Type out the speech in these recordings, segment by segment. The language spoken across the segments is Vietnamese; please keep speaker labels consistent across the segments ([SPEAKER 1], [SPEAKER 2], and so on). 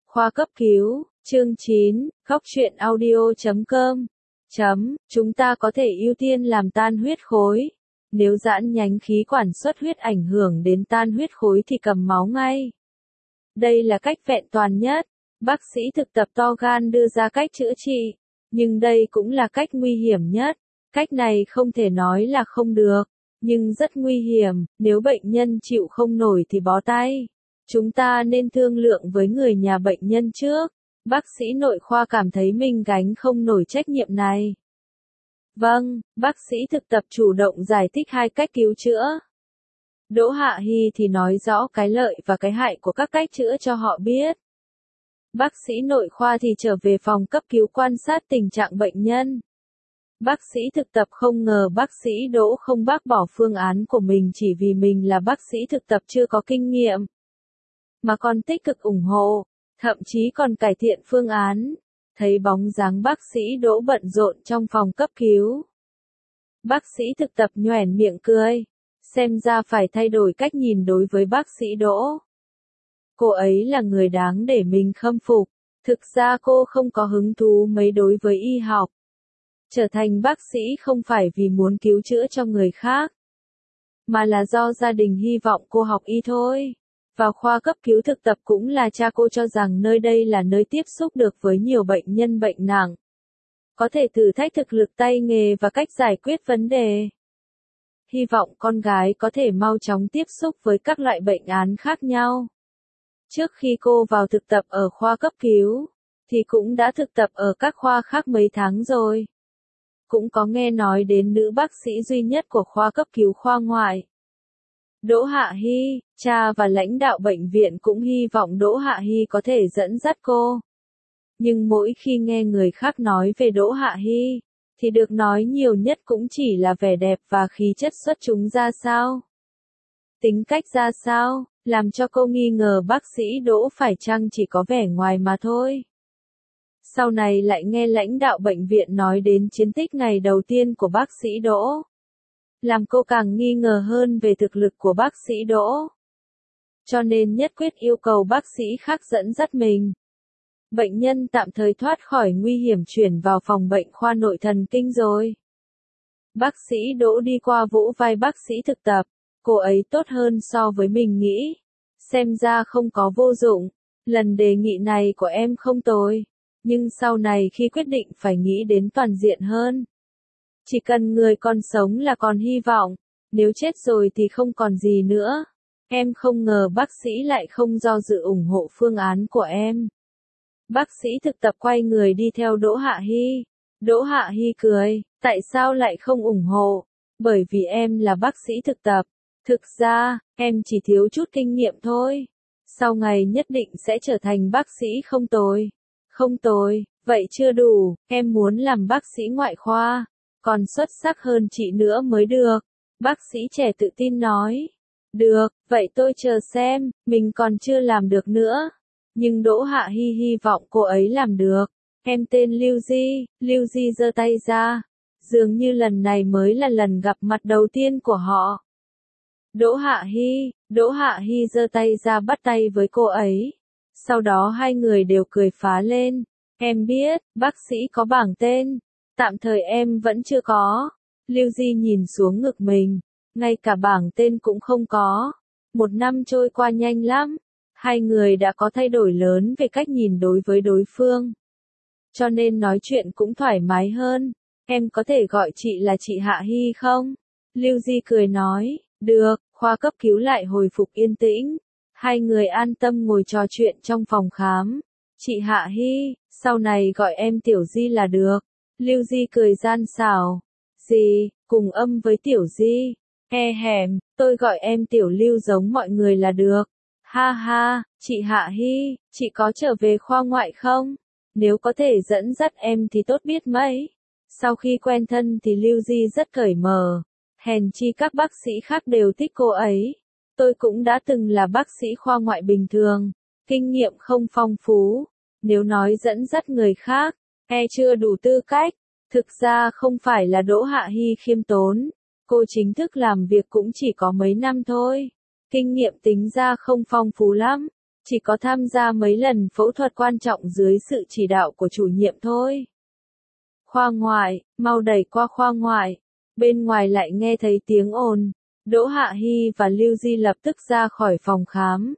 [SPEAKER 1] Khoa cấp cứu, chương 9, goctruyện audio.com. Chúng ta có thể ưu tiên làm tan huyết khối. Nếu giãn nhánh khí quản xuất huyết ảnh hưởng đến tan huyết khối thì cầm máu ngay. Đây là cách vẹn toàn nhất. Bác sĩ thực tập to gan đưa ra cách chữa trị. Nhưng đây cũng là cách nguy hiểm nhất. Cách này không thể nói là không được, nhưng rất nguy hiểm. Nếu bệnh nhân chịu không nổi thì bó tay. Chúng ta nên thương lượng với người nhà bệnh nhân trước. Bác sĩ nội khoa cảm thấy mình gánh không nổi trách nhiệm này. Vâng, bác sĩ thực tập chủ động giải thích hai cách cứu chữa. Đỗ Hạ Hy thì nói rõ cái lợi và cái hại của các cách chữa cho họ biết. Bác sĩ nội khoa thì trở về phòng cấp cứu quan sát tình trạng bệnh nhân. Bác sĩ thực tập không ngờ bác sĩ Đỗ không bác bỏ phương án của mình chỉ vì mình là bác sĩ thực tập chưa có kinh nghiệm, mà còn tích cực ủng hộ, thậm chí còn cải thiện phương án. Thấy bóng dáng bác sĩ Đỗ bận rộn trong phòng cấp cứu, bác sĩ thực tập nhoẻn miệng cười, xem ra phải thay đổi cách nhìn đối với bác sĩ Đỗ. Cô ấy là người đáng để mình khâm phục. Thực ra cô không có hứng thú mấy đối với y học. Trở thành bác sĩ không phải vì muốn cứu chữa cho người khác, mà là do gia đình hy vọng cô học y thôi. Vào khoa cấp cứu thực tập cũng là cha cô cho rằng nơi đây là nơi tiếp xúc được với nhiều bệnh nhân bệnh nặng, có thể thử thách thực lực tay nghề và cách giải quyết vấn đề. Hy vọng con gái có thể mau chóng tiếp xúc với các loại bệnh án khác nhau. Trước khi cô vào thực tập ở khoa cấp cứu, thì cũng đã thực tập ở các khoa khác mấy tháng rồi. Cũng có nghe nói đến nữ bác sĩ duy nhất của khoa cấp cứu khoa ngoại. Đỗ Hạ Hy, cha và lãnh đạo bệnh viện cũng hy vọng Đỗ Hạ Hy có thể dẫn dắt cô. Nhưng mỗi khi nghe người khác nói về Đỗ Hạ Hy, thì được nói nhiều nhất cũng chỉ là vẻ đẹp và khí chất xuất chúng ra sao. Tính cách ra sao, làm cho cô nghi ngờ bác sĩ Đỗ phải chăng chỉ có vẻ ngoài mà thôi. Sau này lại nghe lãnh đạo bệnh viện nói đến chiến tích ngày đầu tiên của bác sĩ Đỗ, làm cô càng nghi ngờ hơn về thực lực của bác sĩ Đỗ. Cho nên nhất quyết yêu cầu bác sĩ khác dẫn dắt mình. Bệnh nhân tạm thời thoát khỏi nguy hiểm chuyển vào phòng bệnh khoa nội thần kinh rồi. Bác sĩ Đỗ đi qua vỗ vai bác sĩ thực tập. Cô ấy tốt hơn so với mình nghĩ. Xem ra không có vô dụng. Lần đề nghị này của em không tồi. Nhưng sau này khi quyết định phải nghĩ đến toàn diện hơn. Chỉ cần người còn sống là còn hy vọng. Nếu chết rồi thì không còn gì nữa. Em không ngờ bác sĩ lại không do dự ủng hộ phương án của em. Bác sĩ thực tập quay người đi theo Đỗ Hạ Hy. Đỗ Hạ Hy cười, tại sao lại không ủng hộ? Bởi vì em là bác sĩ thực tập. Thực ra, em chỉ thiếu chút kinh nghiệm thôi. Sau ngày nhất định sẽ trở thành bác sĩ không tồi. Không tồi, vậy chưa đủ, em muốn làm bác sĩ ngoại khoa. Còn xuất sắc hơn chị nữa mới được. Bác sĩ trẻ tự tin nói. Được, vậy tôi chờ xem, mình còn chưa làm được nữa. Nhưng Đỗ Hạ Hy hy vọng cô ấy làm được. Em tên Lưu Di. Lưu Di giơ tay ra. Dường như lần này mới là lần gặp mặt đầu tiên của họ. Đỗ Hạ Hy giơ tay ra bắt tay với cô ấy. Sau đó hai người đều cười phá lên. Em biết, bác sĩ có bảng tên. Tạm thời em vẫn chưa có. Lưu Di nhìn xuống ngực mình. Ngay cả bảng tên cũng không có. Một năm trôi qua nhanh lắm. Hai người đã có thay đổi lớn về cách nhìn đối với đối phương. Cho nên nói chuyện cũng thoải mái hơn. Em có thể gọi chị là chị Hạ Hy không? Lưu Di cười nói. Được, khoa cấp cứu lại hồi phục yên tĩnh. Hai người an tâm ngồi trò chuyện trong phòng khám. Chị Hạ Hy, sau này gọi em Tiểu Di là được. Lưu Di cười gian xảo. Gì, cùng âm với Tiểu Di. Hèm, tôi gọi em Tiểu Lưu giống mọi người là được. Ha ha, chị Hạ Hy, chị có trở về khoa ngoại không? Nếu có thể dẫn dắt em thì tốt biết mấy. Sau khi quen thân thì Lưu Di rất cởi mở. Hèn chi các bác sĩ khác đều thích cô ấy. Tôi cũng đã từng là bác sĩ khoa ngoại bình thường. Kinh nghiệm không phong phú. Nếu nói dẫn dắt người khác, chưa đủ tư cách. Thực ra không phải là Đỗ Hạ Hy khiêm tốn. Cô chính thức làm việc cũng chỉ có mấy năm thôi. Kinh nghiệm tính ra không phong phú lắm. Chỉ có tham gia mấy lần phẫu thuật quan trọng dưới sự chỉ đạo của chủ nhiệm thôi. Khoa ngoại, mau đẩy qua khoa ngoại. Bên ngoài lại nghe thấy tiếng ồn. Đỗ Hạ Hy và Lưu Di lập tức ra khỏi phòng khám.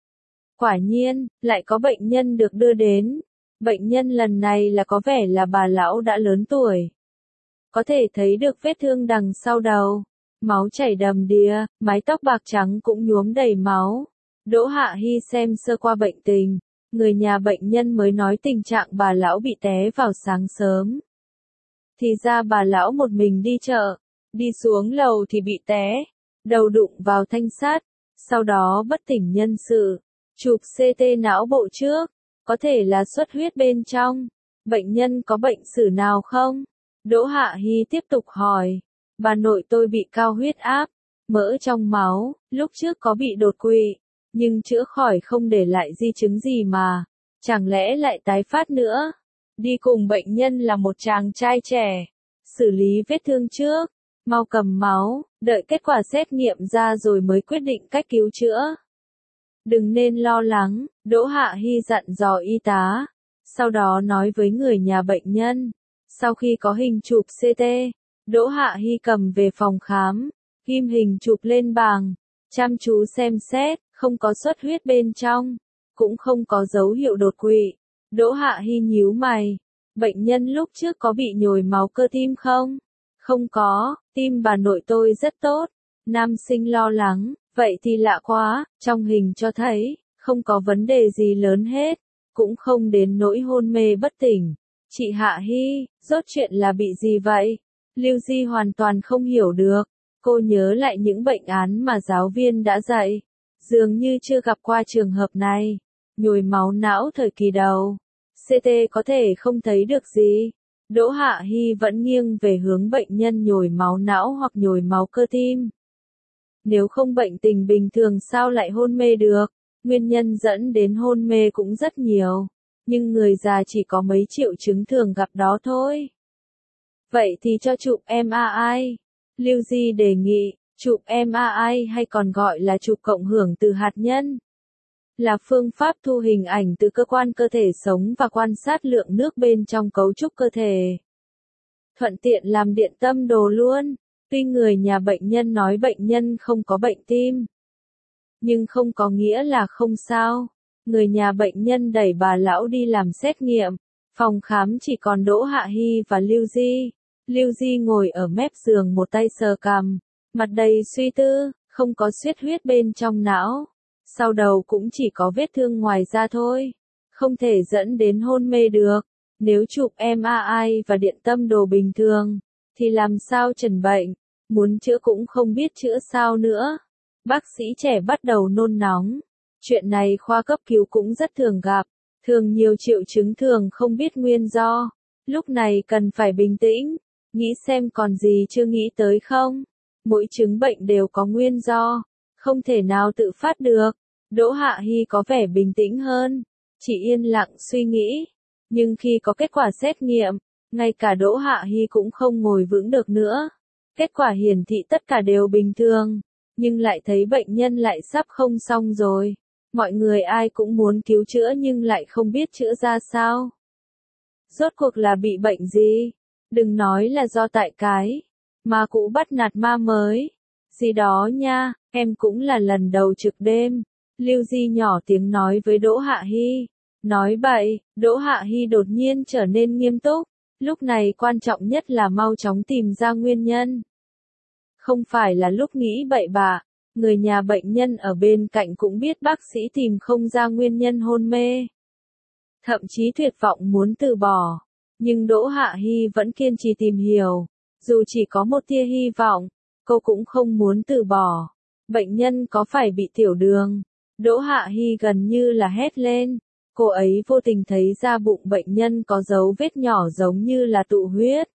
[SPEAKER 1] Quả nhiên, lại có bệnh nhân được đưa đến. Bệnh nhân lần này là có vẻ là bà lão đã lớn tuổi. Có thể thấy được vết thương đằng sau đầu. Máu chảy đầm đìa, mái tóc bạc trắng cũng nhuốm đầy máu. Đỗ Hạ Hy xem sơ qua bệnh tình. Người nhà bệnh nhân mới nói tình trạng bà lão bị té vào sáng sớm. Thì ra bà lão một mình đi chợ. Đi xuống lầu thì bị té. Đầu đụng vào thanh sắt. Sau đó bất tỉnh nhân sự. Chụp CT não bộ trước. Có thể là xuất huyết bên trong. Bệnh nhân có bệnh sử nào không? Đỗ Hạ Hy tiếp tục hỏi. Bà nội tôi bị cao huyết áp, mỡ trong máu, lúc trước có bị đột quỵ, nhưng chữa khỏi không để lại di chứng gì mà. Chẳng lẽ lại tái phát nữa? Đi cùng bệnh nhân là một chàng trai trẻ. Xử lý vết thương trước. Mau cầm máu, đợi kết quả xét nghiệm ra rồi mới quyết định cách cứu chữa. Đừng nên lo lắng, Đỗ Hạ Hy dặn dò y tá. Sau đó nói với người nhà bệnh nhân. Sau khi có hình chụp CT, Đỗ Hạ Hy cầm về phòng khám, ghim hình chụp lên bảng, chăm chú xem xét, không có xuất huyết bên trong, cũng không có dấu hiệu đột quỵ. Đỗ Hạ Hy nhíu mày. Bệnh nhân lúc trước có bị nhồi máu cơ tim không? Không có, tim bà nội tôi rất tốt. Nam sinh lo lắng. Vậy thì lạ quá, trong hình cho thấy, không có vấn đề gì lớn hết, cũng không đến nỗi hôn mê bất tỉnh. Chị Hạ Hy, rốt chuyện là bị gì vậy? Lưu Di hoàn toàn không hiểu được. Cô nhớ lại những bệnh án mà giáo viên đã dạy. Dường như chưa gặp qua trường hợp này. Nhồi máu não thời kỳ đầu. CT có thể không thấy được gì. Đỗ Hạ Hy vẫn nghiêng về hướng bệnh nhân nhồi máu não hoặc nhồi máu cơ tim. Nếu không bệnh tình bình thường sao lại hôn mê được? Nguyên nhân dẫn đến hôn mê cũng rất nhiều. Nhưng người già chỉ có mấy triệu chứng thường gặp đó thôi. Vậy thì cho chụp MRI. Lưu Di đề nghị, chụp MRI hay còn gọi là chụp cộng hưởng từ hạt nhân. Là phương pháp thu hình ảnh từ cơ quan cơ thể sống và quan sát lượng nước bên trong cấu trúc cơ thể. Thuận tiện làm điện tâm đồ luôn. Tuy người nhà bệnh nhân nói bệnh nhân không có bệnh tim, nhưng không có nghĩa là không sao. Người nhà bệnh nhân đẩy bà lão đi làm xét nghiệm. Phòng khám chỉ còn Đỗ Hạ Hy và Lưu Di. Lưu Di ngồi ở mép giường một tay sờ cằm, mặt đầy suy tư, không có xuất huyết bên trong não. Sau đầu cũng chỉ có vết thương ngoài da thôi. Không thể dẫn đến hôn mê được. Nếu chụp MRI và điện tâm đồ bình thường, thì làm sao chẩn bệnh? Muốn chữa cũng không biết chữa sao nữa. Bác sĩ trẻ bắt đầu nôn nóng. Chuyện này khoa cấp cứu cũng rất thường gặp. Thường nhiều triệu chứng thường không biết nguyên do. Lúc này cần phải bình tĩnh. Nghĩ xem còn gì chưa nghĩ tới không? Mỗi chứng bệnh đều có nguyên do. Không thể nào tự phát được. Đỗ Hạ Hy có vẻ bình tĩnh hơn. Chỉ yên lặng suy nghĩ. Nhưng khi có kết quả xét nghiệm, ngay cả Đỗ Hạ Hy cũng không ngồi vững được nữa. Kết quả hiển thị tất cả đều bình thường. Nhưng lại thấy bệnh nhân lại sắp không xong rồi. Mọi người ai cũng muốn cứu chữa nhưng lại không biết chữa ra sao. Rốt cuộc là bị bệnh gì? Đừng nói là do tại cái ma cũ bắt nạt ma mới. Gì đó nha, em cũng là lần đầu trực đêm. Lưu Di nhỏ tiếng nói với Đỗ Hạ Hy. Nói bậy, Đỗ Hạ Hy đột nhiên trở nên nghiêm túc. Lúc này quan trọng nhất là mau chóng tìm ra nguyên nhân. Không phải là lúc nghĩ bậy bạ. Người nhà bệnh nhân ở bên cạnh cũng biết bác sĩ tìm không ra nguyên nhân hôn mê. Thậm chí tuyệt vọng muốn từ bỏ. Nhưng Đỗ Hạ Hy vẫn kiên trì tìm hiểu. Dù chỉ có một tia hy vọng, cô cũng không muốn từ bỏ. Bệnh nhân có phải bị tiểu đường? Đỗ Hạ Hy gần như là hét lên. Cô ấy vô tình thấy da bụng bệnh nhân có dấu vết nhỏ giống như là tụ huyết.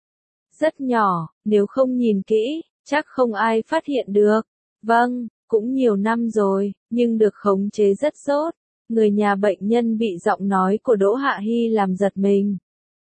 [SPEAKER 1] Rất nhỏ, nếu không nhìn kỹ, chắc không ai phát hiện được. Vâng, cũng nhiều năm rồi, nhưng được khống chế rất tốt. Người nhà bệnh nhân bị giọng nói của Đỗ Hạ Hy làm giật mình.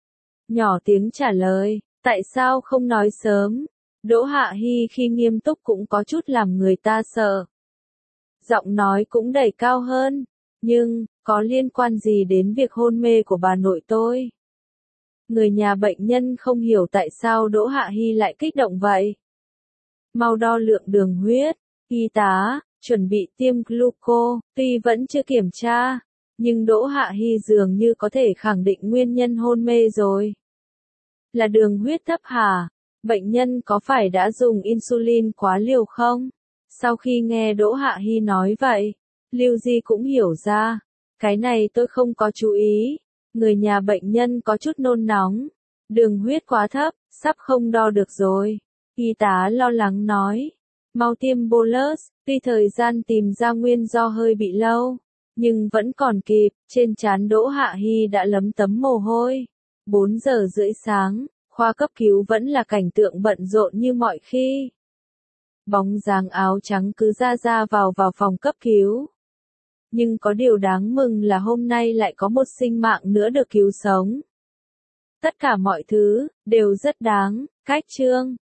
[SPEAKER 1] Nhỏ tiếng trả lời, tại sao không nói sớm? Đỗ Hạ Hy khi nghiêm túc cũng có chút làm người ta sợ. Giọng nói cũng đầy cao hơn. Nhưng, có liên quan gì đến việc hôn mê của bà nội tôi? Người nhà bệnh nhân không hiểu tại sao Đỗ Hạ Hy lại kích động vậy. Mau đo lượng đường huyết. Y tá, chuẩn bị tiêm gluco, tuy vẫn chưa kiểm tra, nhưng Đỗ Hạ Hy dường như có thể khẳng định nguyên nhân hôn mê rồi. Là đường huyết thấp hả? Bệnh nhân có phải đã dùng insulin quá liều không? Sau khi nghe Đỗ Hạ Hy nói vậy, Lưu Di cũng hiểu ra. Cái này tôi không có chú ý. Người nhà bệnh nhân có chút nôn nóng. Đường huyết quá thấp, sắp không đo được rồi. Y tá lo lắng nói. Mau tiêm bolus, tuy thời gian tìm ra nguyên do hơi bị lâu, nhưng vẫn còn kịp. Trên trán Đỗ Hạ Hy đã lấm tấm mồ hôi. 4 giờ rưỡi sáng, khoa cấp cứu vẫn là cảnh tượng bận rộn như mọi khi. Bóng dáng áo trắng cứ ra vào phòng cấp cứu. Nhưng có điều đáng mừng là hôm nay lại có một sinh mạng nữa được cứu sống. Tất cả mọi thứ, đều rất đáng, cách chương.